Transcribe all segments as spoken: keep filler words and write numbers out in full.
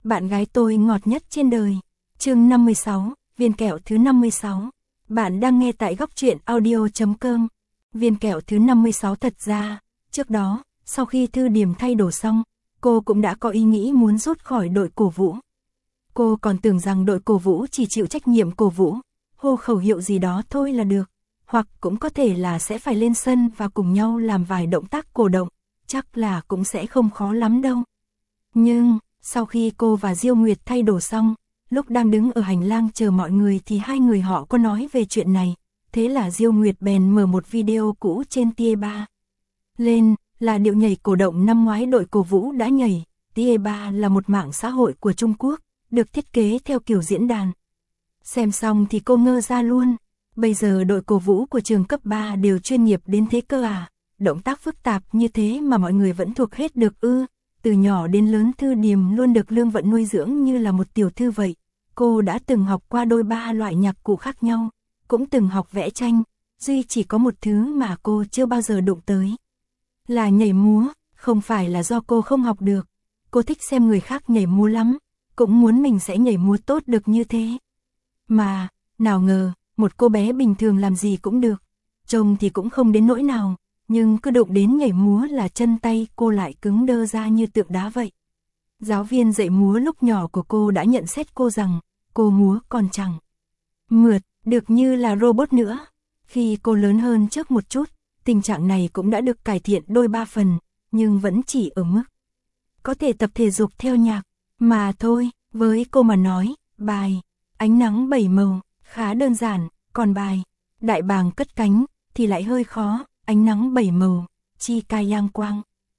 bạn gái tôi ngọt nhất trên đời. Chương năm mươi sáu, viên kẹo thứ năm mươi sáu. Bạn đang nghe tại góc truyện audio chấm com. Viên kẹo thứ năm mươi sáu thật ra, trước đó, sau khi Thư Điềm thay đồ xong, cô cũng đã có ý nghĩ muốn rút khỏi đội cổ vũ. Cô còn tưởng rằng đội cổ vũ chỉ chịu trách nhiệm cổ vũ, hô khẩu hiệu gì đó thôi là được, hoặc cũng có thể là sẽ phải lên sân và cùng nhau làm vài động tác cổ động, chắc là cũng sẽ không khó lắm đâu. Nhưng, sau khi cô và Diêu Nguyệt thay đồ xong, lúc đang đứng ở hành lang chờ mọi người thì hai người họ có nói về chuyện này, thế là Diêu Nguyệt bèn mở một video cũ trên Tie ba. Lên, là điệu nhảy cổ động năm ngoái đội cổ vũ đã nhảy. Tie ba là một mạng xã hội của Trung Quốc, được thiết kế theo kiểu diễn đàn. Xem xong thì cô ngơ ra luôn, bây giờ đội cổ vũ của trường cấp ba đều chuyên nghiệp đến thế cơ à, động tác phức tạp như thế mà mọi người vẫn thuộc hết được ư. Từ nhỏ đến lớn Thư Điềm luôn được Lương Vận nuôi dưỡng như là một tiểu thư vậy. Cô đã từng học qua đôi ba loại nhạc cụ khác nhau, cũng từng học vẽ tranh, duy chỉ có một thứ mà cô chưa bao giờ đụng tới. Là nhảy múa, không phải là do cô không học được. Cô thích xem người khác nhảy múa lắm, cũng muốn mình sẽ nhảy múa tốt được như thế. Mà, nào ngờ, một cô bé bình thường làm gì cũng được, trông thì cũng không đến nỗi nào, nhưng cứ đụng đến nhảy múa là chân tay cô lại cứng đơ ra như tượng đá vậy. Giáo viên dạy múa lúc nhỏ của cô đã nhận xét cô rằng, cô múa còn chẳng mượt, được như là robot nữa. Khi cô lớn hơn trước một chút, tình trạng này cũng đã được cải thiện đôi ba phần, nhưng vẫn chỉ ở mức có thể tập thể dục theo nhạc, mà thôi. Với cô mà nói, bài Ánh nắng bảy màu khá đơn giản, còn bài Đại bàng cất cánh thì lại hơi khó. Ánh nắng bảy màu, Chi ca yang quang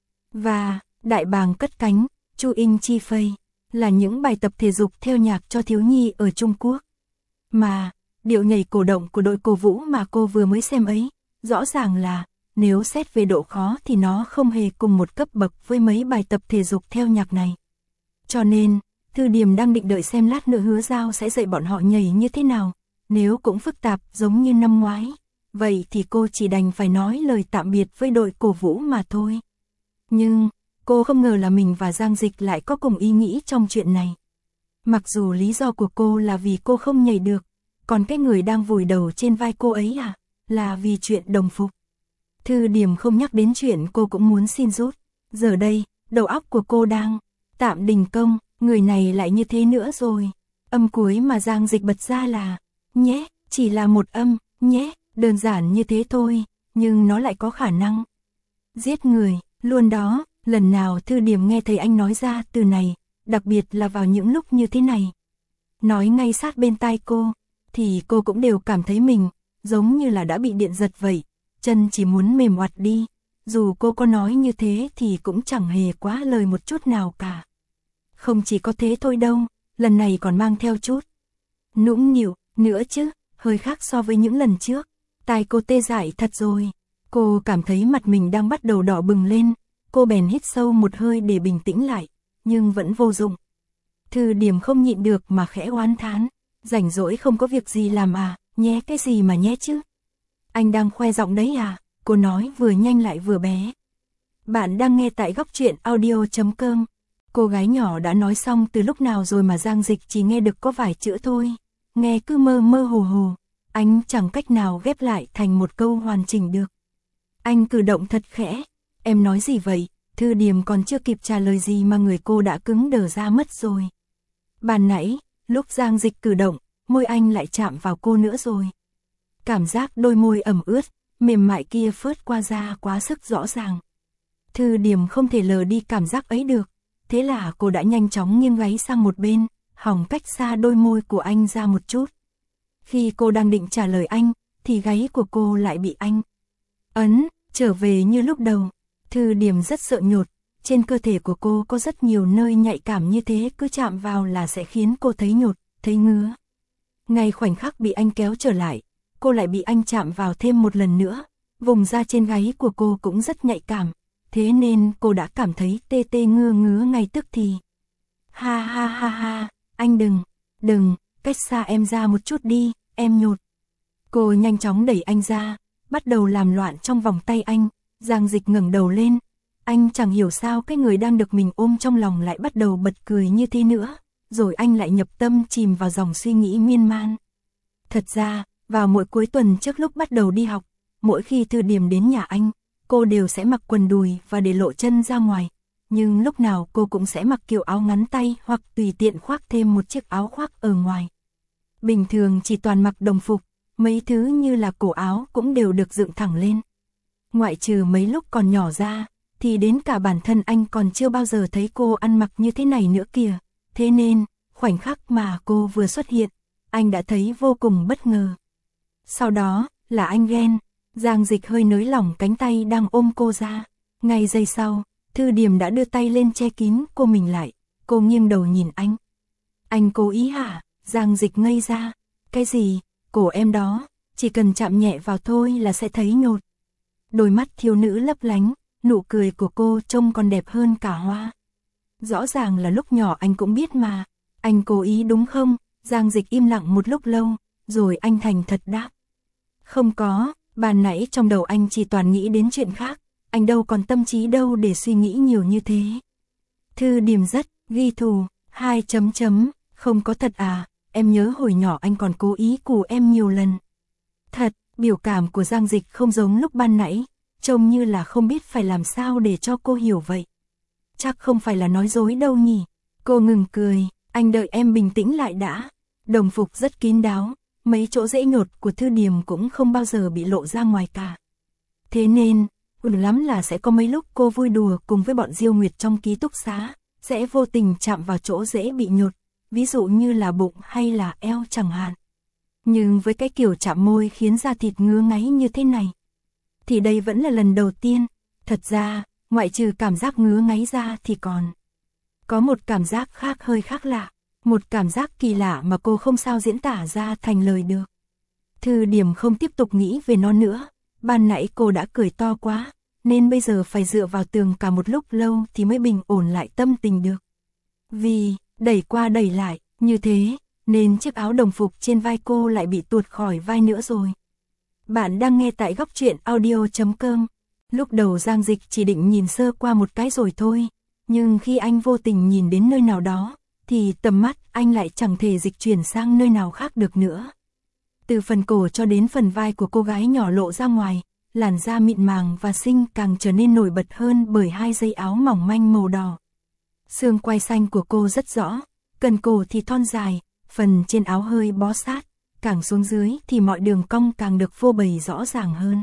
và Đại bàng cất cánh, Chu in chi phây là những bài tập thể dục theo nhạc cho thiếu nhi ở Trung Quốc. Mà, điệu nhảy cổ động của đội cổ vũ mà cô vừa mới xem ấy, rõ ràng là, nếu xét về độ khó thì nó không hề cùng một cấp bậc với mấy bài tập thể dục theo nhạc này. Cho nên, Thư Điềm đang định đợi xem lát nữa Hứa Giao sẽ dạy bọn họ nhảy như thế nào, nếu cũng phức tạp giống như năm ngoái, vậy thì cô chỉ đành phải nói lời tạm biệt với đội cổ vũ mà thôi. Nhưng, cô không ngờ là mình và Giang Dịch lại có cùng ý nghĩ trong chuyện này. Mặc dù lý do của cô là vì cô không nhảy được, còn cái người đang vùi đầu trên vai cô ấy à, là vì chuyện đồng phục. Thư Điềm không nhắc đến chuyện cô cũng muốn xin rút. Giờ đây, đầu óc của cô đang tạm đình công, người này lại như thế nữa rồi. Âm cuối mà Giang Dịch bật ra là nhé, chỉ là một âm, nhé, đơn giản như thế thôi, nhưng nó lại có khả năng giết người, luôn đó. Lần nào Thư Điềm nghe thấy anh nói ra từ này, đặc biệt là vào những lúc như thế này, nói ngay sát bên tai cô, thì cô cũng đều cảm thấy mình giống như là đã bị điện giật vậy, chân chỉ muốn mềm oặt đi. Dù cô có nói như thế thì cũng chẳng hề quá lời một chút nào cả. Không chỉ có thế thôi đâu, lần này còn mang theo chút nũng nịu nữa chứ, hơi khác so với những lần trước. Tai cô tê dại thật rồi, cô cảm thấy mặt mình đang bắt đầu đỏ bừng lên. Cô bèn hít sâu một hơi để bình tĩnh lại, nhưng vẫn vô dụng. Thư Điềm không nhịn được mà khẽ oán thán, rảnh rỗi không có việc gì làm à, nhé cái gì mà nhé chứ. Anh đang khoe giọng đấy à, cô nói vừa nhanh lại vừa bé. Bạn đang nghe tại góc truyện audio chấm com. Cô gái nhỏ đã nói xong từ lúc nào rồi mà Giang Dịch chỉ nghe được có vài chữ thôi, nghe cứ mơ mơ hồ hồ, anh chẳng cách nào ghép lại thành một câu hoàn chỉnh được. Anh cử động thật khẽ. Em nói gì vậy? Thư Điềm còn chưa kịp trả lời gì mà người cô đã cứng đờ ra mất rồi. Ban nãy, lúc Giang Dịch cử động, môi anh lại chạm vào cô nữa rồi. Cảm giác đôi môi ẩm ướt, mềm mại kia phớt qua da quá sức rõ ràng. Thư Điềm không thể lờ đi cảm giác ấy được, thế là cô đã nhanh chóng nghiêng gáy sang một bên, hòng cách xa đôi môi của anh ra một chút. Khi cô đang định trả lời anh, thì gáy của cô lại bị anh ấn trở về như lúc đầu. Thư Điềm rất sợ nhột, trên cơ thể của cô có rất nhiều nơi nhạy cảm như thế, cứ chạm vào là sẽ khiến cô thấy nhột, thấy ngứa. Ngay khoảnh khắc bị anh kéo trở lại, cô lại bị anh chạm vào thêm một lần nữa, vùng da trên gáy của cô cũng rất nhạy cảm, thế nên cô đã cảm thấy tê tê ngứa ngứa ngay tức thì. Ha ha ha ha, anh đừng, đừng, cách xa em ra một chút đi, em nhột. Cô nhanh chóng đẩy anh ra, bắt đầu làm loạn trong vòng tay anh. Giang Dịch ngẩng đầu lên, Anh chẳng hiểu sao cái người đang được mình ôm trong lòng lại bắt đầu bật cười như thế nữa, rồi anh lại nhập tâm chìm vào dòng suy nghĩ miên man. Thật ra, vào mỗi cuối tuần trước lúc bắt đầu đi học, mỗi khi Thư Điềm đến nhà anh, cô đều sẽ mặc quần đùi và để lộ chân ra ngoài. Nhưng lúc nào cô cũng sẽ mặc kiểu áo ngắn tay hoặc tùy tiện khoác thêm một chiếc áo khoác ở ngoài. Bình thường chỉ toàn mặc đồng phục, mấy thứ như là cổ áo cũng đều được dựng thẳng lên. Ngoại trừ mấy lúc còn nhỏ ra, thì đến cả bản thân anh còn chưa bao giờ thấy cô ăn mặc như thế này nữa kìa. Thế nên, khoảnh khắc mà cô vừa xuất hiện, anh đã thấy vô cùng bất ngờ. Sau đó, là anh ghen. Giang Dịch hơi nới lỏng cánh tay đang ôm cô ra. Ngay giây sau, Thư Điềm đã đưa tay lên che kín cô mình lại. Cô nghiêng đầu nhìn anh. Anh cố ý hả? Giang Dịch ngây ra. Cái gì? Cổ em đó, chỉ cần chạm nhẹ vào thôi là sẽ thấy nhột. Đôi mắt thiếu nữ lấp lánh, nụ cười của cô trông còn đẹp hơn cả hoa. Rõ ràng là lúc nhỏ anh cũng biết mà. Anh cố ý đúng không? Giang Dịch im lặng một lúc lâu, rồi anh thành thật đáp. Không có, ban nãy trong đầu anh chỉ toàn nghĩ đến chuyện khác, anh đâu còn tâm trí đâu để suy nghĩ nhiều như thế. Thư Điềm rất ghi thù, hai chấm chấm, không có thật à, em nhớ hồi nhỏ anh còn cố ý cù em nhiều lần. Thật, biểu cảm của Giang Dịch không giống lúc ban nãy, trông như là không biết phải làm sao để cho cô hiểu vậy. Chắc không phải là nói dối đâu nhỉ. Cô ngừng cười, anh đợi em bình tĩnh lại đã. Đồng phục rất kín đáo, mấy chỗ dễ nhột của Thư Điềm cũng không bao giờ bị lộ ra ngoài cả. Thế nên, ừm lắm là sẽ có mấy lúc cô vui đùa cùng với bọn Diêu Nguyệt trong ký túc xá, sẽ vô tình chạm vào chỗ dễ bị nhột, ví dụ như là bụng hay là eo chẳng hạn. Nhưng với cái kiểu chạm môi khiến da thịt ngứa ngáy như thế này, thì đây vẫn là lần đầu tiên. Thật ra, ngoại trừ cảm giác ngứa ngáy ra thì còn có một cảm giác khác hơi khác lạ, một cảm giác kỳ lạ mà cô không sao diễn tả ra thành lời được. Thư Điềm không tiếp tục nghĩ về nó nữa, ban nãy cô đã cười to quá, nên bây giờ phải dựa vào tường cả một lúc lâu thì mới bình ổn lại tâm tình được. Vì, đẩy qua đẩy lại, như thế, nên chiếc áo đồng phục trên vai cô lại bị tuột khỏi vai nữa rồi. Bạn đang nghe tại góc truyện audio chấm com. Lúc đầu Giang Dịch chỉ định nhìn sơ qua một cái rồi thôi, nhưng khi anh vô tình nhìn đến nơi nào đó, thì tầm mắt anh lại chẳng thể dịch chuyển sang nơi nào khác được nữa. Từ phần cổ cho đến phần vai của cô gái nhỏ lộ ra ngoài, làn da mịn màng và xinh càng trở nên nổi bật hơn bởi hai dây áo mỏng manh màu đỏ. Xương quai xanh của cô rất rõ, cần cổ thì thon dài, phần trên áo hơi bó sát, càng xuống dưới thì mọi đường cong càng được phô bày rõ ràng hơn.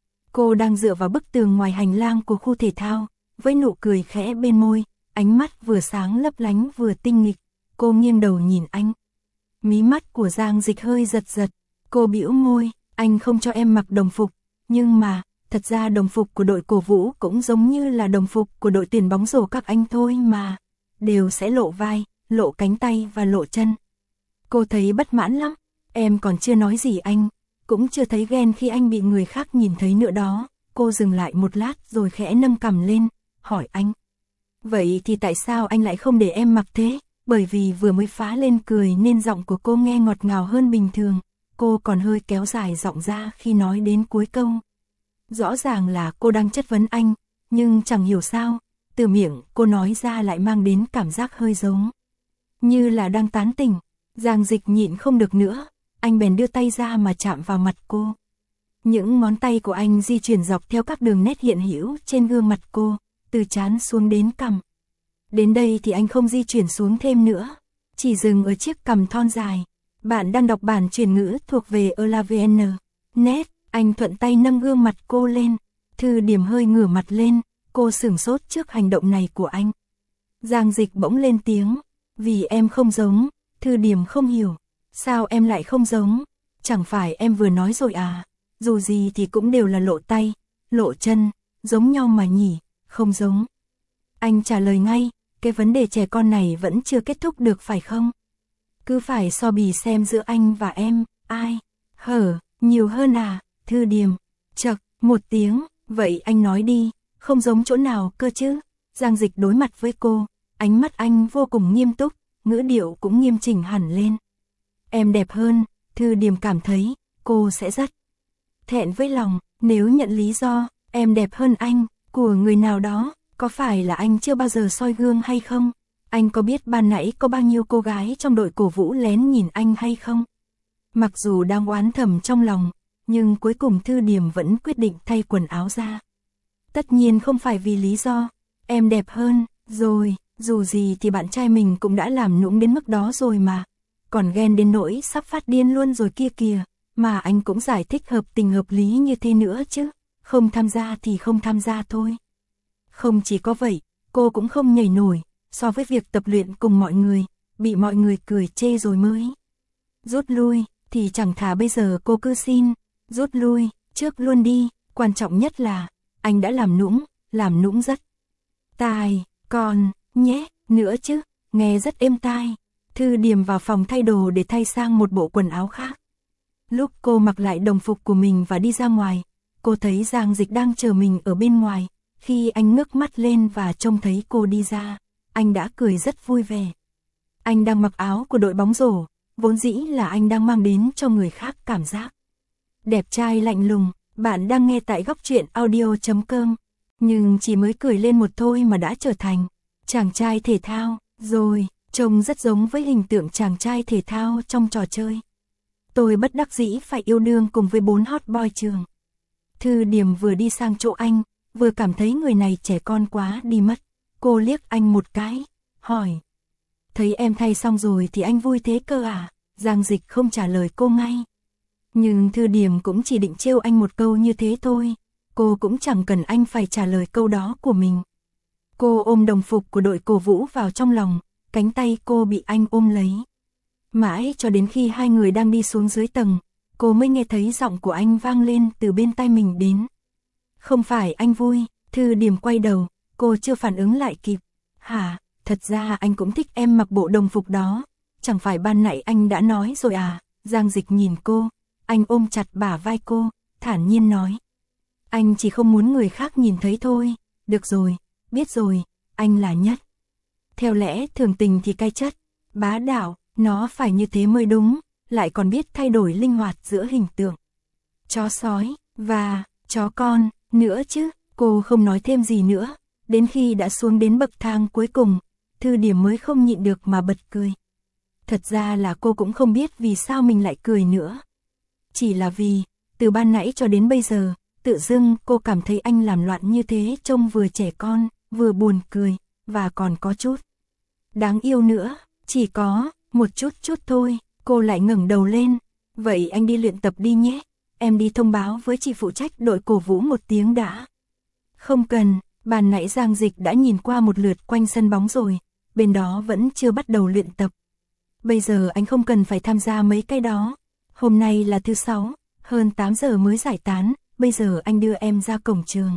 Cô đang dựa vào bức tường ngoài hành lang của khu thể thao, với nụ cười khẽ bên môi, ánh mắt vừa sáng lấp lánh vừa tinh nghịch. Cô nghiêng đầu nhìn anh. Mí mắt của Giang Dịch hơi giật giật, cô bĩu môi, anh không cho em mặc đồng phục, nhưng mà, thật ra đồng phục của đội cổ vũ cũng giống như là đồng phục của đội tuyển bóng rổ các anh thôi mà, đều sẽ lộ vai, lộ cánh tay và lộ chân. Cô thấy bất mãn lắm, em còn chưa nói gì anh, cũng chưa thấy ghen khi anh bị người khác nhìn thấy nữa đó. Cô dừng lại một lát rồi khẽ nâng cằm lên, hỏi anh. Vậy thì tại sao anh lại không để em mặc thế? Bởi vì vừa mới phá lên cười nên giọng của cô nghe ngọt ngào hơn bình thường, cô còn hơi kéo dài giọng ra khi nói đến cuối câu. Rõ ràng là cô đang chất vấn anh, nhưng chẳng hiểu sao, từ miệng cô nói ra lại mang đến cảm giác hơi giống như là đang tán tỉnh. Giang Dịch nhịn không được nữa, anh bèn đưa tay ra mà chạm vào mặt cô. Những ngón tay của anh di chuyển dọc theo các đường nét hiện hữu trên gương mặt cô, từ trán xuống đến cằm. Đến đây thì anh không di chuyển xuống thêm nữa, chỉ dừng ở chiếc cằm thon dài. Bạn đang đọc bản chuyển ngữ thuộc về Elavn. Net, anh thuận tay nâng gương mặt cô lên. Thư Điềm hơi ngửa mặt lên, cô sửng sốt trước hành động này của anh. Giang Dịch bỗng lên tiếng, vì em không giống. Thư Điềm không hiểu, sao em lại không giống? Chẳng phải em vừa nói rồi à? Dù gì thì cũng đều là lộ tay, lộ chân, giống nhau mà nhỉ, không giống. Anh trả lời ngay, cái vấn đề trẻ con này vẫn chưa kết thúc được phải không? Cứ phải so bì xem giữa anh và em, ai hở nhiều hơn à? Thư Điềm chậc một tiếng, vậy anh nói đi, không giống chỗ nào cơ chứ? Giang Dịch đối mặt với cô, ánh mắt anh vô cùng nghiêm túc, ngữ điệu cũng nghiêm chỉnh hẳn lên. Em đẹp hơn. Thư Điềm cảm thấy cô sẽ rất thẹn với lòng nếu nhận lý do em đẹp hơn anh của người nào đó, có phải là anh chưa bao giờ soi gương hay không? Anh có biết ban nãy có bao nhiêu cô gái trong đội cổ vũ lén nhìn anh hay không? Mặc dù đang oán thầm trong lòng, nhưng cuối cùng Thư Điềm vẫn quyết định thay quần áo ra. Tất nhiên không phải vì lý do, em đẹp hơn, rồi, dù gì thì bạn trai mình cũng đã làm nũng đến mức đó rồi mà. Còn ghen đến nỗi sắp phát điên luôn rồi kia kìa, mà anh cũng giải thích hợp tình hợp lý như thế nữa chứ, không tham gia thì không tham gia thôi. Không chỉ có vậy, cô cũng không nhảy nổi, so với việc tập luyện cùng mọi người, bị mọi người cười chê rồi mới rút lui, thì chẳng thà bây giờ cô cứ xin, rút lui, trước luôn đi, quan trọng nhất là, anh đã làm nũng, làm nũng rất tài, còn, nhé, nữa chứ, nghe rất êm tai. Thư Điềm vào phòng thay đồ để thay sang một bộ quần áo khác. Lúc cô mặc lại đồng phục của mình và đi ra ngoài, cô thấy Giang Dịch đang chờ mình ở bên ngoài. Khi anh ngước mắt lên và trông thấy cô đi ra, anh đã cười rất vui vẻ. Anh đang mặc áo của đội bóng rổ, vốn dĩ là anh đang mang đến cho người khác cảm giác đẹp trai lạnh lùng. Bạn đang nghe tại góc truyện audio chấm com, nhưng chỉ mới cười lên một thôi mà đã trở thành chàng trai thể thao, rồi, trông rất giống với hình tượng chàng trai thể thao trong trò chơi. Tôi bất đắc dĩ phải yêu đương cùng với bốn hot boy trường. Thư Điềm vừa đi sang chỗ anh, vừa cảm thấy người này trẻ con quá đi mất. Cô liếc anh một cái, hỏi. Thấy em thay xong rồi thì anh vui thế cơ à? Giang Dịch không trả lời cô ngay. Nhưng Thư Điềm cũng chỉ định trêu anh một câu như thế thôi. Cô cũng chẳng cần anh phải trả lời câu đó của mình. Cô ôm đồng phục của đội cổ vũ vào trong lòng, cánh tay cô bị anh ôm lấy. Mãi cho đến khi hai người đang đi xuống dưới tầng, cô mới nghe thấy giọng của anh vang lên từ bên tai mình đến. Không phải anh vui, Thư Điềm quay đầu, cô chưa phản ứng lại kịp. Hả, thật ra anh cũng thích em mặc bộ đồng phục đó, chẳng phải ban nãy anh đã nói rồi à? Giang Dịch nhìn cô, anh ôm chặt bả vai cô, thản nhiên nói. Anh chỉ không muốn người khác nhìn thấy thôi, được rồi, biết rồi, anh là nhất. Theo lẽ thường tình thì cay chất, bá đạo, nó phải như thế mới đúng, lại còn biết thay đổi linh hoạt giữa hình tượng chó sói và chó con nữa chứ. Cô không nói thêm gì nữa, đến khi đã xuống đến bậc thang cuối cùng, Thư Điềm mới không nhịn được mà bật cười. Thật ra là cô cũng không biết vì sao mình lại cười nữa. Chỉ là vì, từ ban nãy cho đến bây giờ, tự dưng cô cảm thấy anh làm loạn như thế trông vừa trẻ con, vừa buồn cười, và còn có chút đáng yêu nữa. Chỉ có một chút chút thôi. Cô lại ngẩng đầu lên. Vậy anh đi luyện tập đi nhé, em đi thông báo với chị phụ trách đội cổ vũ một tiếng đã. Không cần, ban nãy Giang Dịch đã nhìn qua một lượt quanh sân bóng rồi, bên đó vẫn chưa bắt đầu luyện tập. Bây giờ anh không cần phải tham gia mấy cái đó. Hôm nay là thứ sáu, hơn tám giờ mới giải tán, bây giờ anh đưa em ra cổng trường.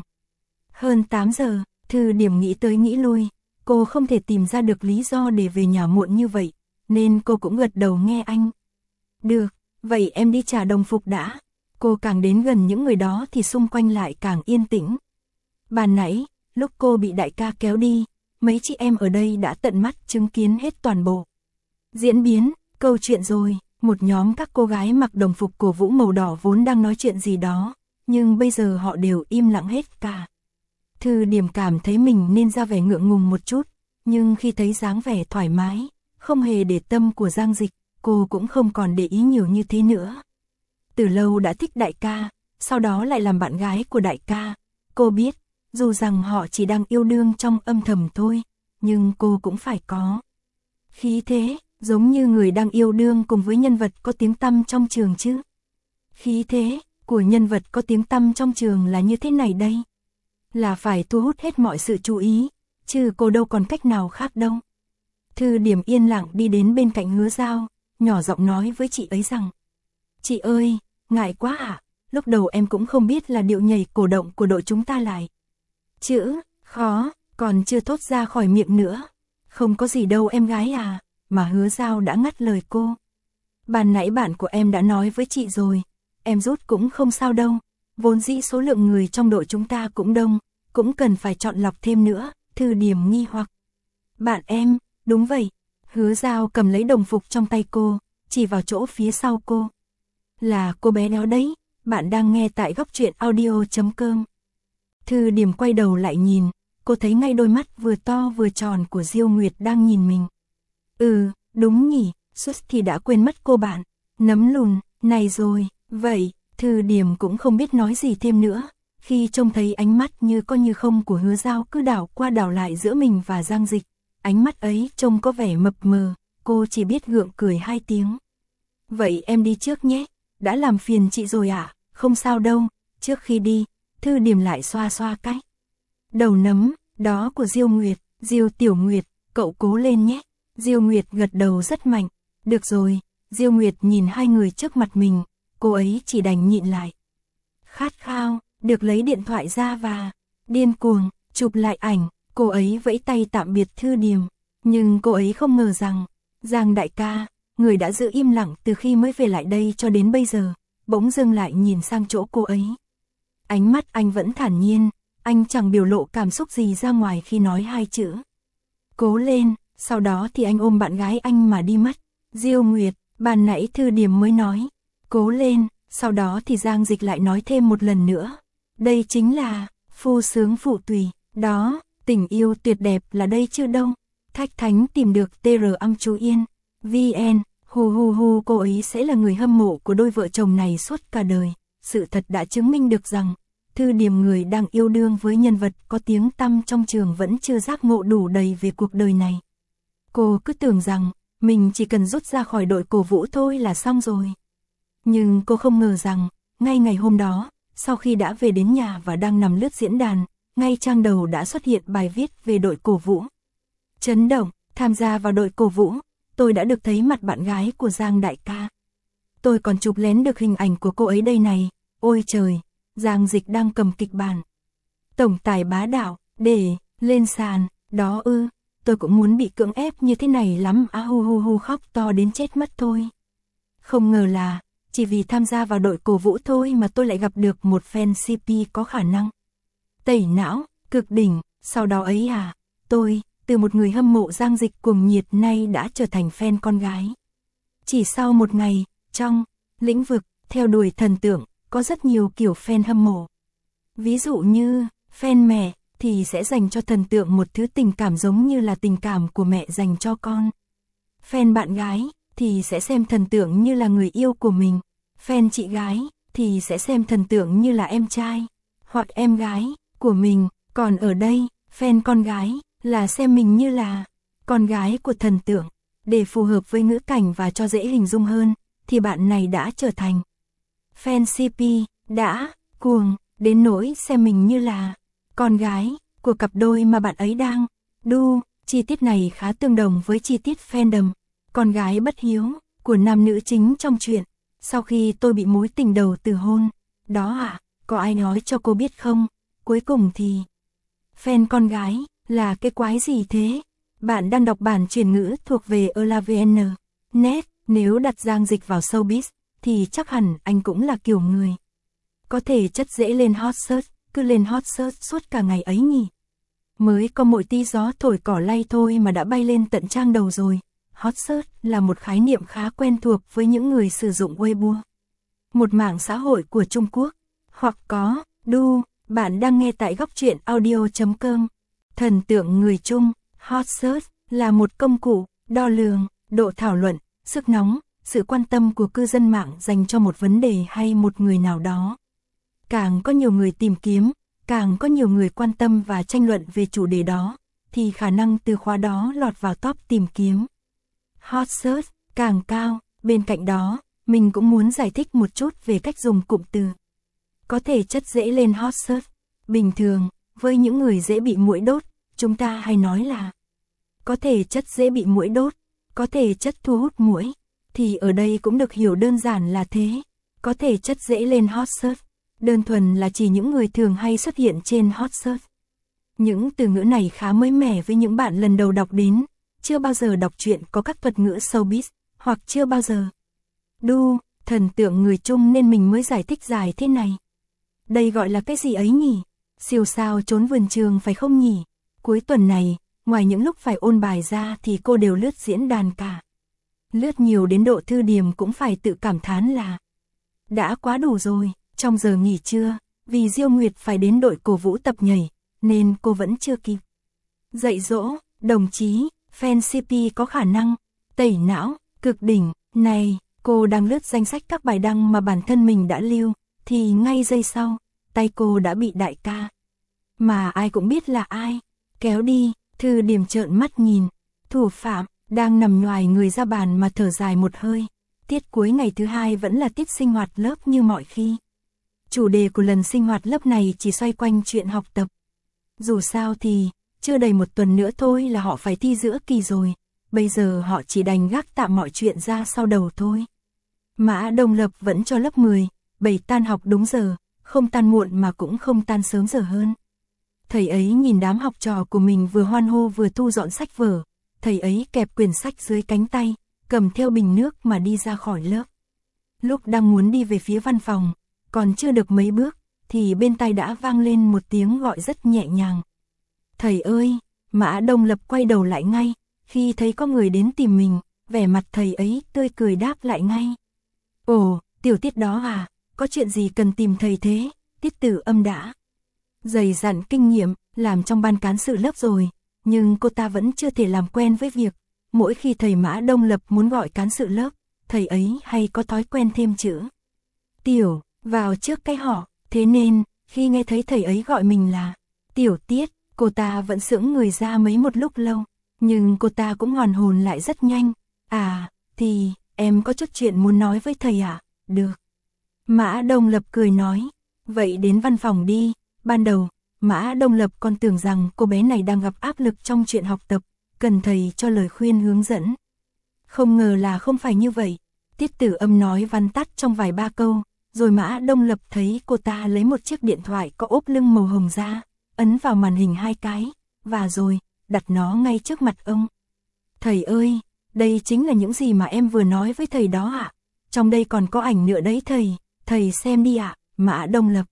Hơn tám giờ, Thư Điềm nghĩ tới nghĩ lui, cô không thể tìm ra được lý do để về nhà muộn như vậy, nên cô cũng gật đầu nghe anh. Được, vậy em đi trả đồng phục đã. Cô càng đến gần những người đó thì xung quanh lại càng yên tĩnh. Ban nãy, lúc cô bị đại ca kéo đi, mấy chị em ở đây đã tận mắt chứng kiến hết toàn bộ diễn biến, câu chuyện rồi. Một nhóm các cô gái mặc đồng phục cổ vũ màu đỏ vốn đang nói chuyện gì đó, nhưng bây giờ họ đều im lặng hết cả. Thư Điềm cảm thấy mình nên ra vẻ ngượng ngùng một chút, nhưng khi thấy dáng vẻ thoải mái, không hề để tâm của Giang Dịch, cô cũng không còn để ý nhiều như thế nữa. Từ lâu đã thích đại ca, sau đó lại làm bạn gái của đại ca. Cô biết, dù rằng họ chỉ đang yêu đương trong âm thầm thôi, nhưng cô cũng phải có khí thế, giống như người đang yêu đương cùng với nhân vật có tiếng tăm trong trường chứ. Khí thế của nhân vật có tiếng tăm trong trường là như thế này đây. Là phải thu hút hết mọi sự chú ý, chứ cô đâu còn cách nào khác đâu. Thư Điềm yên lặng đi đến bên cạnh Hứa Giao, nhỏ giọng nói với chị ấy rằng: Chị ơi, ngại quá ạ, à? Lúc đầu em cũng không biết là điệu nhảy cổ động của đội chúng ta lại chữ khó, còn chưa thốt ra khỏi miệng nữa. Không có gì đâu em gái à, mà Hứa Giao đã ngắt lời cô. Ban nãy bạn của em đã nói với chị rồi, em rút cũng không sao đâu, vốn dĩ số lượng người trong đội chúng ta cũng đông, cũng cần phải chọn lọc thêm nữa. Thư Điềm nghi hoặc. Bạn em, đúng vậy. Hứa Giao cầm lấy đồng phục trong tay cô, chỉ vào chỗ phía sau cô. Là cô bé đó đấy, bạn đang nghe tại góc truyện audio chấm com. Thư Điềm quay đầu lại nhìn, cô thấy ngay đôi mắt vừa to vừa tròn của Diêu Nguyệt đang nhìn mình. Ừ, đúng nhỉ, suýt thì đã quên mất cô bạn. Nấm lùn, này rồi, vậy, Thư Điểm cũng không biết nói gì thêm nữa. Khi trông thấy ánh mắt như có như không của Hứa Giao cứ đảo qua đảo lại giữa mình và Giang Dịch, ánh mắt ấy trông có vẻ mập mờ, cô chỉ biết gượng cười hai tiếng. Vậy em đi trước nhé, đã làm phiền chị rồi ạ, à? Không sao đâu. Trước khi đi, Thư Điểm lại xoa xoa cái đầu nấm, đó của Diêu Nguyệt, Diêu Tiểu Nguyệt, cậu cố lên nhé. Diêu Nguyệt gật đầu rất mạnh, được rồi. Diêu Nguyệt nhìn hai người trước mặt mình, cô ấy chỉ đành nhịn lại. Khát khao, được lấy điện thoại ra và điên cuồng, chụp lại ảnh, cô ấy vẫy tay tạm biệt Thư Điểm. Nhưng cô ấy không ngờ rằng, Giang đại ca, người đã giữ im lặng từ khi mới về lại đây cho đến bây giờ, bỗng dưng lại nhìn sang chỗ cô ấy. Ánh mắt anh vẫn thản nhiên, anh chẳng biểu lộ cảm xúc gì ra ngoài khi nói hai chữ cố lên, sau đó thì anh ôm bạn gái anh mà đi mất. Diêu Nguyệt, ban nãy Thư Điểm mới nói cố lên, sau đó thì Giang Dịch lại nói thêm một lần nữa. Đây chính là phu sướng phụ tùy, đó, tình yêu tuyệt đẹp là đây chưa đâu. Thách Thánh tìm được tê rờ âm chú Yên, vê en, hu hu hu cô ấy sẽ là người hâm mộ của đôi vợ chồng này suốt cả đời. Sự thật đã chứng minh được rằng, Thư Điểm người đang yêu đương với nhân vật có tiếng tăm trong trường vẫn chưa giác ngộ đủ đầy về cuộc đời này. Cô cứ tưởng rằng, mình chỉ cần rút ra khỏi đội cổ vũ thôi là xong rồi. Nhưng cô không ngờ rằng, ngay ngày hôm đó, sau khi đã về đến nhà và đang nằm lướt diễn đàn, ngay trang đầu đã xuất hiện bài viết về đội cổ vũ. Chấn động, tham gia vào đội cổ vũ, tôi đã được thấy mặt bạn gái của Giang đại ca. Tôi còn chụp lén được hình ảnh của cô ấy đây này, ôi trời, Giang Dịch đang cầm kịch bản. Tổng tài bá đạo, để, lên sàn, đó ư, tôi cũng muốn bị cưỡng ép như thế này lắm, á hu hu hu khóc to đến chết mất thôi. Không ngờ là, chỉ vì tham gia vào đội cổ vũ thôi mà tôi lại gặp được một fan xê pê có khả năng tẩy não, cực đỉnh, sau đó ấy à, tôi, từ một người hâm mộ Giang Dịch cuồng nhiệt nay đã trở thành fan con gái. Chỉ sau một ngày, trong lĩnh vực theo đuổi thần tượng, có rất nhiều kiểu fan hâm mộ. Ví dụ như, fan mẹ, thì sẽ dành cho thần tượng một thứ tình cảm giống như là tình cảm của mẹ dành cho con. Fan bạn gái, thì sẽ xem thần tượng như là người yêu của mình. Fan chị gái, thì sẽ xem thần tượng như là em trai, hoặc em gái, của mình. Còn ở đây, fan con gái, là xem mình như là con gái của thần tượng. Để phù hợp với ngữ cảnh và cho dễ hình dung hơn, thì bạn này đã trở thành fan xê pê, đã cuồng, đến nỗi xem mình như là con gái của cặp đôi mà bạn ấy đang đu. Chi tiết này khá tương đồng với chi tiết fandom con gái bất hiếu của nam nữ chính trong truyện. Sau khi tôi bị mối tình đầu từ hôn, đó ạ, à, có ai nói cho cô biết không? Cuối cùng thì fan con gái là cái quái gì thế? Bạn đang đọc bản chuyển ngữ thuộc về elavn chấm net, nếu đặt Giang Dịch vào showbiz thì chắc hẳn anh cũng là kiểu người có thể chất dễ lên hot search, cứ lên hot search suốt cả ngày ấy nhỉ. Mới có mỗi tí gió thổi cỏ lay thôi mà đã bay lên tận trang đầu rồi. Hot search là một khái niệm khá quen thuộc với những người sử dụng Weibo, một mạng xã hội của Trung Quốc, hoặc có đu. Bạn đang nghe tại góc truyện audio chấm com. Thần tượng người Trung, hot search là một công cụ đo lường độ thảo luận, sức nóng, sự quan tâm của cư dân mạng dành cho một vấn đề hay một người nào đó. Càng có nhiều người tìm kiếm, càng có nhiều người quan tâm và tranh luận về chủ đề đó, thì khả năng từ khóa đó lọt vào top tìm kiếm hot search càng cao. Bên cạnh đó, mình cũng muốn giải thích một chút về cách dùng cụm từ có thể chất dễ lên hot search. Bình thường, với những người dễ bị muỗi đốt, chúng ta hay nói là có thể chất dễ bị muỗi đốt, có thể chất thu hút muỗi, thì ở đây cũng được hiểu đơn giản là thế. Có thể chất dễ lên hot search, đơn thuần là chỉ những người thường hay xuất hiện trên hot search. Những từ ngữ này khá mới mẻ với những bạn lần đầu đọc đến, chưa bao giờ đọc truyện có các thuật ngữ showbiz, hoặc chưa bao giờ đu thần tượng người Trung nên mình mới giải thích dài thế này. Đây gọi là cái gì ấy nhỉ? Siêu sao trốn vườn trường phải không nhỉ? Cuối tuần này, ngoài những lúc phải ôn bài ra thì cô đều lướt diễn đàn cả. Lướt nhiều đến độ Thư Điểm cũng phải tự cảm thán là đã quá đủ rồi. Trong giờ nghỉ trưa, vì Diêu Nguyệt phải đến đội cổ vũ tập nhảy, nên cô vẫn chưa kịp dạy dỗ. Đồng chí, fan xê pê có khả năng tẩy não cực đỉnh. Này, cô đang lướt danh sách các bài đăng mà bản thân mình đã lưu, thì ngay giây sau, tay cô đã bị đại ca, mà ai cũng biết là ai, kéo đi. Thư Điềm trợn mắt nhìn, thủ phạm, đang nằm nhoài người ra bàn mà thở dài một hơi. Tiết cuối ngày thứ hai vẫn là tiết sinh hoạt lớp như mọi khi. Chủ đề của lần sinh hoạt lớp này chỉ xoay quanh chuyện học tập. Dù sao thì, chưa đầy một tuần nữa thôi là họ phải thi giữa kỳ rồi. Bây giờ họ chỉ đành gác tạm mọi chuyện ra sau đầu thôi. Mã Đông Lập vẫn cho lớp mười, bảy tan học đúng giờ, không tan muộn mà cũng không tan sớm giờ hơn. Thầy ấy nhìn đám học trò của mình vừa hoan hô vừa thu dọn sách vở. Thầy ấy kẹp quyển sách dưới cánh tay, cầm theo bình nước mà đi ra khỏi lớp. Lúc đang muốn đi về phía văn phòng, còn chưa được mấy bước, thì bên tai đã vang lên một tiếng gọi rất nhẹ nhàng. Thầy ơi! Mã Đông Lập quay đầu lại ngay, khi thấy có người đến tìm mình, vẻ mặt thầy ấy tươi cười đáp lại ngay. Ồ, Tiểu Tiết đó à, có chuyện gì cần tìm thầy thế? Tiết Tử Âm đã dày dặn kinh nghiệm, làm trong ban cán sự lớp rồi, nhưng cô ta vẫn chưa thể làm quen với việc, mỗi khi thầy Mã Đông Lập muốn gọi cán sự lớp, thầy ấy hay có thói quen thêm chữ Tiểu vào trước cái họ, thế nên, khi nghe thấy thầy ấy gọi mình là Tiểu Tiết, cô ta vẫn sững người ra mấy một lúc lâu, nhưng cô ta cũng hoàn hồn lại rất nhanh. À, thì, em có chút chuyện muốn nói với thầy ạ. À? Được. Mã Đông Lập cười nói, vậy đến văn phòng đi. Ban đầu, Mã Đông Lập còn tưởng rằng cô bé này đang gặp áp lực trong chuyện học tập, cần thầy cho lời khuyên hướng dẫn. Không ngờ là không phải như vậy. Tiết Tử Âm nói vắn tắt trong vài ba câu, rồi Mã Đông Lập thấy cô ta lấy một chiếc điện thoại có ốp lưng màu hồng ra, ấn vào màn hình hai cái, và rồi, đặt nó ngay trước mặt ông. Thầy ơi, đây chính là những gì mà em vừa nói với thầy đó ạ. À? Trong đây còn có ảnh nữa đấy thầy, thầy xem đi ạ. À? Mã Đông Lập.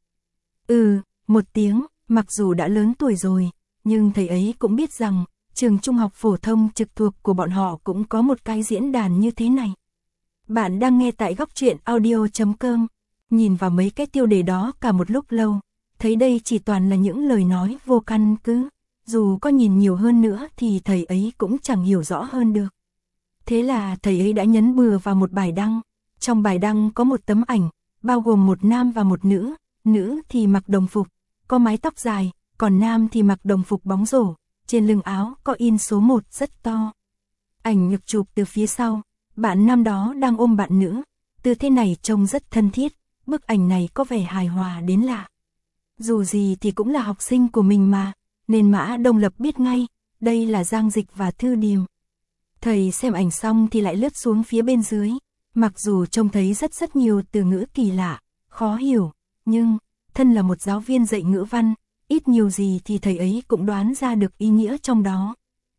Ừ, một tiếng, mặc dù đã lớn tuổi rồi, nhưng thầy ấy cũng biết rằng, trường trung học phổ thông trực thuộc của bọn họ cũng có một cái diễn đàn như thế này. Bạn đang nghe tại góc truyện audio chấm com, nhìn vào mấy cái tiêu đề đó cả một lúc lâu, thấy đây chỉ toàn là những lời nói vô căn cứ, dù có nhìn nhiều hơn nữa thì thầy ấy cũng chẳng hiểu rõ hơn được. Thế là thầy ấy đã nhấn bừa vào một bài đăng, trong bài đăng có một tấm ảnh, bao gồm một nam và một nữ, nữ thì mặc đồng phục, có mái tóc dài, còn nam thì mặc đồng phục bóng rổ, trên lưng áo có in số một rất to. Ảnh được chụp từ phía sau, bạn nam đó đang ôm bạn nữ, từ thế này trông rất thân thiết, bức ảnh này có vẻ hài hòa đến lạ. Dù gì thì cũng là học sinh của mình mà, nên Mã Đông Lập biết ngay, đây là Giang Dịch và Thư Điềm. Thầy xem ảnh xong thì lại lướt xuống phía bên dưới, mặc dù trông thấy rất rất nhiều từ ngữ kỳ lạ, khó hiểu, nhưng, thân là một giáo viên dạy ngữ văn, ít nhiều gì thì thầy ấy cũng đoán ra được ý nghĩa trong đó.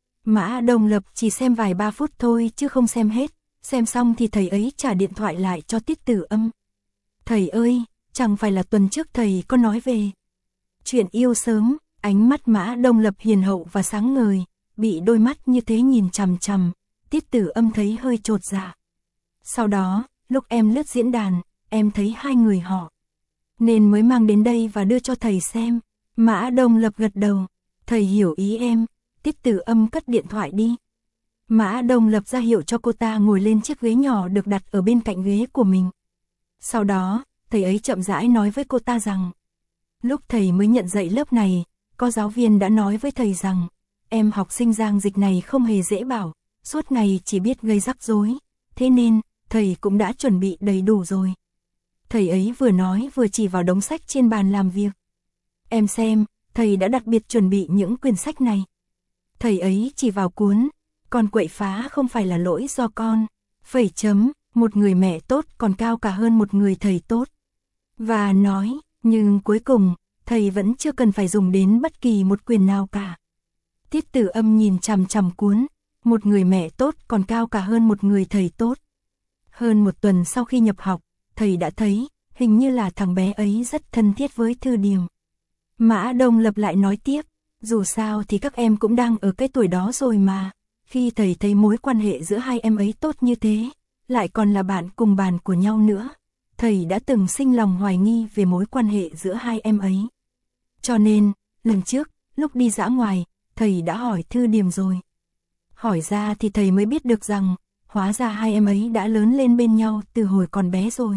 Mã Đông Lập chỉ xem vài ba phút thôi chứ không xem hết, xem xong thì thầy ấy trả điện thoại lại cho Tiết Tử Âm. Thầy ơi, chẳng phải là tuần trước thầy có nói về chuyện yêu sớm, ánh mắt Mã Đông Lập hiền hậu và sáng ngời, bị đôi mắt như thế nhìn chằm chằm, Tiết Tử Âm thấy hơi chột dạ. Sau đó, lúc em lướt diễn đàn, em thấy hai người họ, nên mới mang đến đây và đưa cho thầy xem. Mã Đông Lập gật đầu, thầy hiểu ý em. Tiết Tử Âm cất điện thoại đi. Mã Đông Lập ra hiệu cho cô ta ngồi lên chiếc ghế nhỏ được đặt ở bên cạnh ghế của mình. Sau đó, thầy ấy chậm rãi nói với cô ta rằng, lúc thầy mới nhận dạy lớp này, có giáo viên đã nói với thầy rằng, em học sinh Giang Dịch này không hề dễ bảo, suốt ngày chỉ biết gây rắc rối, thế nên, thầy cũng đã chuẩn bị đầy đủ rồi. Thầy ấy vừa nói vừa chỉ vào đống sách trên bàn làm việc. Em xem, thầy đã đặc biệt chuẩn bị những quyển sách này. Thầy ấy chỉ vào cuốn, con quậy phá không phải là lỗi do con, phẩy chấm, một người mẹ tốt còn cao cả hơn một người thầy tốt. Và nói, nhưng cuối cùng, thầy vẫn chưa cần phải dùng đến bất kỳ một quyền nào cả. Tiết Tử Âm nhìn chằm chằm cuốn, một người mẹ tốt còn cao cả hơn một người thầy tốt. Hơn một tuần sau khi nhập học, thầy đã thấy, hình như là thằng bé ấy rất thân thiết với Thư Điềm. Mã Đông Lập lại nói tiếp, dù sao thì các em cũng đang ở cái tuổi đó rồi mà, khi thầy thấy mối quan hệ giữa hai em ấy tốt như thế, lại còn là bạn cùng bàn của nhau nữa, thầy đã từng sinh lòng hoài nghi về mối quan hệ giữa hai em ấy. Cho nên, lần trước, lúc đi dã ngoài, thầy đã hỏi Thư Điềm rồi. Hỏi ra thì thầy mới biết được rằng, hóa ra hai em ấy đã lớn lên bên nhau từ hồi còn bé rồi.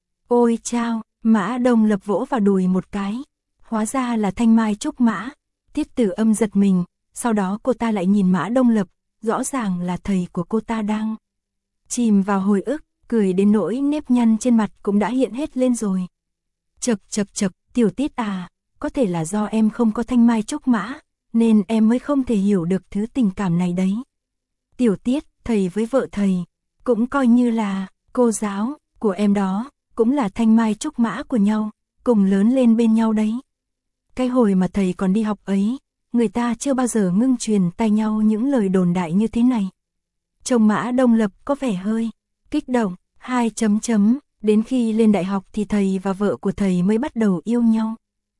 Ôi chao, Mã Đông Lập vỗ vào đùi một cái. Hóa ra là Thanh Mai Trúc Mã. Tiết Tử Âm giật mình, sau đó cô ta lại nhìn Mã Đông Lập, rõ ràng là thầy của cô ta đang chìm vào hồi ức, cười đến nỗi nếp nhăn trên mặt cũng đã hiện hết lên rồi. Chậc chậc chậc, Tiểu Tiết à, có thể là do em không có Thanh Mai Trúc Mã, nên em mới không thể hiểu được thứ tình cảm này đấy. Tiểu Tiết, thầy với vợ thầy, cũng coi như là cô giáo của em đó, cũng là Thanh Mai Trúc Mã của nhau, cùng lớn lên bên nhau đấy. Cái hồi mà thầy còn đi học ấy, người ta chưa bao giờ ngưng truyền tai nhau những lời đồn đại như thế này. Chồng Mã Đông Lập có vẻ hơi kích động, hai chấm chấm, đến khi lên đại học thì thầy và vợ của thầy mới bắt đầu yêu nhau.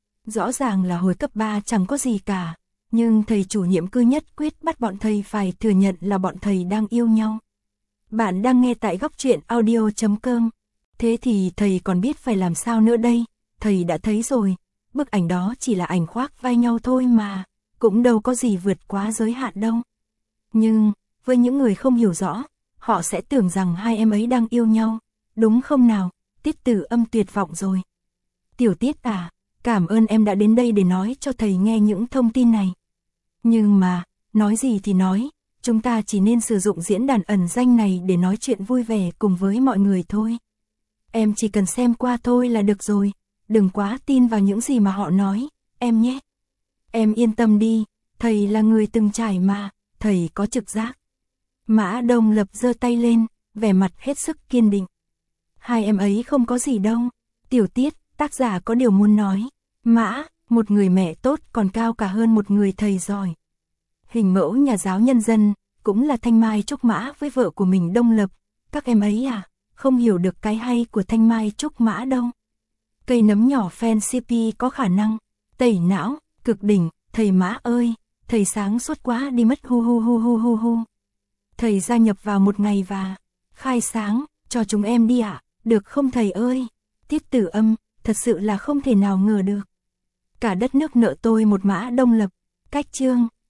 Rõ ràng là hồi cấp ba chẳng có gì cả, nhưng thầy chủ nhiệm cứ nhất quyết bắt bọn thầy phải thừa nhận là bọn thầy đang yêu nhau. Bạn đang nghe tại góc truyện audio chấm com. Thế thì thầy còn biết phải làm sao nữa đây? Thầy đã thấy rồi, bức ảnh đó chỉ là ảnh khoác vai nhau thôi mà, cũng đâu có gì vượt quá giới hạn đâu. Nhưng, với những người không hiểu rõ, họ sẽ tưởng rằng hai em ấy đang yêu nhau, đúng không nào? Tiết Tử Âm tuyệt vọng rồi. Tiểu Tiết à, cảm ơn em đã đến đây để nói cho thầy nghe những thông tin này. Nhưng mà, nói gì thì nói, chúng ta chỉ nên sử dụng diễn đàn ẩn danh này để nói chuyện vui vẻ cùng với mọi người thôi. Em chỉ cần xem qua thôi là được rồi, đừng quá tin vào những gì mà họ nói, em nhé. Em yên tâm đi, thầy là người từng trải mà, thầy có trực giác. Mã Đông Lập giơ tay lên, vẻ mặt hết sức kiên định. Hai em ấy không có gì đâu. Tiểu Tiết, tác giả có điều muốn nói. Mã, một người mẹ tốt còn cao cả hơn một người thầy giỏi. Hình mẫu nhà giáo nhân dân, cũng là Thanh Mai Trúc Mã với vợ của mình Đông Lập. Các em ấy à, không hiểu được cái hay của Thanh Mai Trúc Mã đâu. Cây nấm nhỏ fan xê pê có khả năng tẩy não, cực đỉnh, thầy Mã ơi, thầy sáng suốt quá đi mất hu hu hu hu hu hu. Thầy gia nhập vào một ngày và khai sáng cho chúng em đi ạ, à? Được không thầy ơi? Tiết Tử Âm, thật sự là không thể nào ngờ được. Cả đất nước nợ tôi một Mã Đông Lập. Cách chương